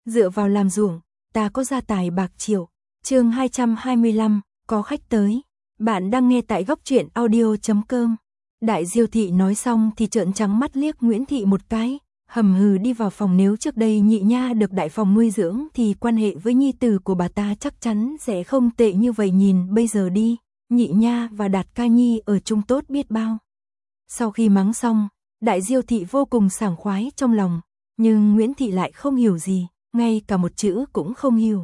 dựa vào làm ruộng, ta có gia tài bạc triệu. Chương 225, có khách tới. Bạn đang nghe tại góc truyện audio.com. Đại Diêu thị nói xong thì trợn trắng mắt liếc Nguyễn thị một cái, hầm hừ đi vào phòng. Nếu trước đây nhị nha được đại phòng nuôi dưỡng thì quan hệ với nhi tử của bà ta chắc chắn sẽ không tệ như vậy. Nhìn bây giờ đi, nhị nha và Đạt ca nhi ở chung tốt biết bao. Sau khi mắng xong, Đại Diêu thị vô cùng sảng khoái trong lòng, nhưng Nguyễn thị lại không hiểu gì, ngay cả một chữ cũng không hiểu.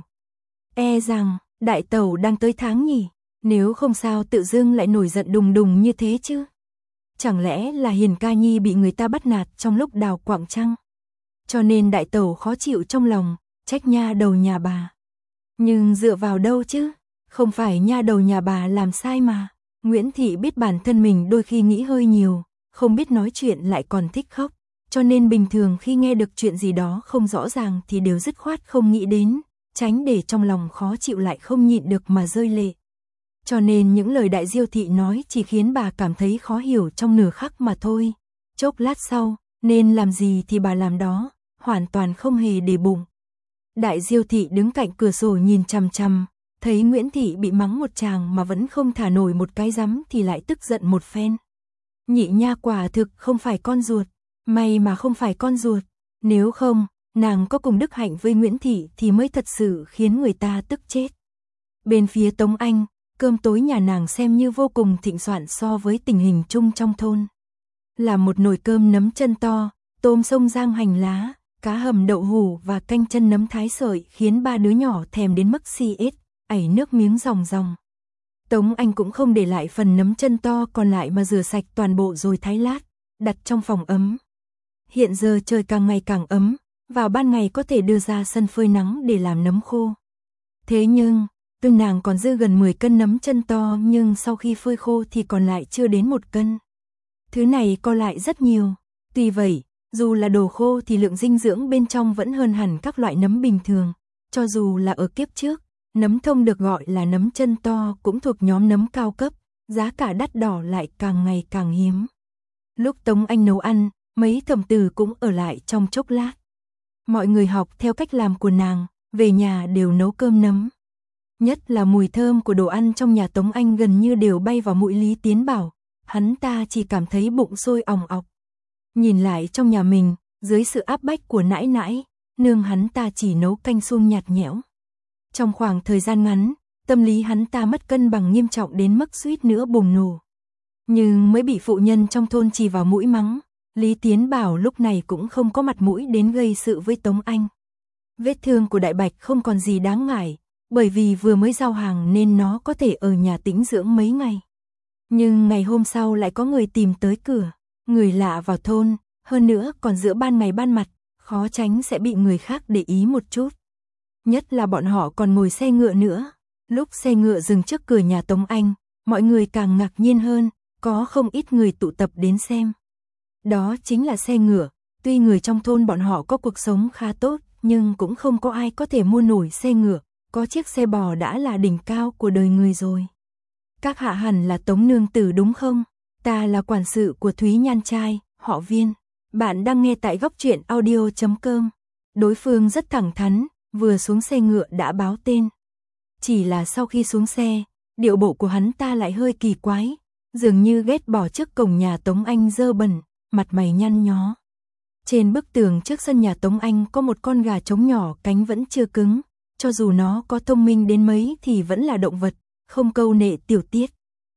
E rằng đại tẩu đang tới tháng nhỉ, nếu không sao tự dưng lại nổi giận đùng đùng như thế chứ. Chẳng lẽ là Hiền ca nhi bị người ta bắt nạt trong lúc đào quặng chăng? Cho nên đại tẩu khó chịu trong lòng, trách nha đầu nhà bà. Nhưng dựa vào đâu chứ? Không phải nha đầu nhà bà làm sai mà. Nguyễn thị biết bản thân mình đôi khi nghĩ hơi nhiều, không biết nói chuyện lại còn thích khóc. Cho nên bình thường khi nghe được chuyện gì đó không rõ ràng thì đều dứt khoát không nghĩ đến, tránh để trong lòng khó chịu lại không nhịn được mà rơi lệ. Cho nên những lời Đại Diêu thị nói chỉ khiến bà cảm thấy khó hiểu trong nửa khắc mà thôi. Chốc lát sau, nên làm gì thì bà làm đó, hoàn toàn không hề để bụng. Đại Diêu thị đứng cạnh cửa sổ nhìn chằm chằm, thấy Nguyễn thị bị mắng một tràng mà vẫn không thả nổi một cái rắm thì lại tức giận một phen. Nhị nha quả thực không phải con ruột, may mà không phải con ruột, nếu không, nàng có cùng đức hạnh với Nguyễn thị thì mới thật sự khiến người ta tức chết. Bên phía Tống Anh, cơm tối nhà nàng xem như vô cùng thịnh soạn so với tình hình chung trong thôn. Là một nồi cơm nấm chân to, tôm sông rang hành lá, cá hầm đậu hủ và canh chân nấm thái sợi khiến ba đứa nhỏ thèm đến mức si ết, ảy nước miếng ròng ròng. Tống Anh cũng không để lại phần nấm chân to còn lại mà rửa sạch toàn bộ rồi thái lát, đặt trong phòng ấm. Hiện giờ trời càng ngày càng ấm, vào ban ngày có thể đưa ra sân phơi nắng để làm nấm khô. Thế nhưng, nàng còn dư gần 10 cân nấm chân to nhưng sau khi phơi khô thì còn lại chưa đến 1 cân. Thứ này co lại rất nhiều. Tuy vậy, dù là đồ khô thì lượng dinh dưỡng bên trong vẫn hơn hẳn các loại nấm bình thường. Cho dù là ở kiếp trước, nấm thông được gọi là nấm chân to cũng thuộc nhóm nấm cao cấp, giá cả đắt đỏ lại càng ngày càng hiếm. Lúc Tống Anh nấu ăn, mấy thẩm tử cũng ở lại trong chốc lát. Mọi người học theo cách làm của nàng, về nhà đều nấu cơm nấm. Nhất là mùi thơm của đồ ăn trong nhà Tống Anh gần như đều bay vào mũi Lý Tiến Bảo, hắn ta chỉ cảm thấy bụng sôi òng ọc. Nhìn lại trong nhà mình, dưới sự áp bách của nãi nãi, nương hắn ta chỉ nấu canh suông nhạt nhẽo. Trong khoảng thời gian ngắn, tâm lý hắn ta mất cân bằng nghiêm trọng đến mức suýt nữa bùng nổ. Nhưng mới bị phụ nhân trong thôn chỉ vào mũi mắng, Lý Tiến Bảo lúc này cũng không có mặt mũi đến gây sự với Tống Anh. Vết thương của Đại Bạch không còn gì đáng ngại, bởi vì vừa mới giao hàng nên nó có thể ở nhà tĩnh dưỡng mấy ngày. Nhưng ngày hôm sau lại có người tìm tới cửa, người lạ vào thôn, hơn nữa còn giữa ban ngày ban mặt, khó tránh sẽ bị người khác để ý một chút. Nhất là bọn họ còn ngồi xe ngựa nữa. Lúc xe ngựa dừng trước cửa nhà Tống Anh, mọi người càng ngạc nhiên hơn, có không ít người tụ tập đến xem. Đó chính là xe ngựa, tuy người trong thôn bọn họ có cuộc sống khá tốt, nhưng cũng không có ai có thể mua nổi xe ngựa, có chiếc xe bò đã là đỉnh cao của đời người rồi. Các hạ hẳn là Tống nương tử đúng không? Ta là quản sự của Thúy Nhan trai, họ Viên. Bạn đang nghe tại góc truyện audio.com. Đối phương rất thẳng thắn, vừa xuống xe ngựa đã báo tên. Chỉ là sau khi xuống xe, điệu bộ của hắn ta lại hơi kỳ quái, dường như ghét bỏ trước cổng nhà Tống Anh dơ bẩn, mặt mày nhăn nhó. Trên bức tường trước sân nhà Tống Anh có một con gà trống nhỏ cánh vẫn chưa cứng, cho dù nó có thông minh đến mấy thì vẫn là động vật, không câu nệ tiểu tiết.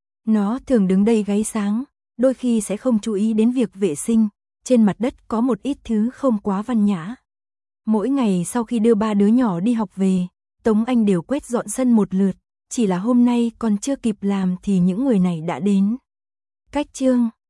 Nó thường đứng đây gáy sáng, đôi khi sẽ không chú ý đến việc vệ sinh, trên mặt đất có một ít thứ không quá văn nhã. Mỗi ngày sau khi đưa ba đứa nhỏ đi học về, Tống Anh đều quét dọn sân một lượt, chỉ là hôm nay còn chưa kịp làm thì những người này đã đến. Cách chương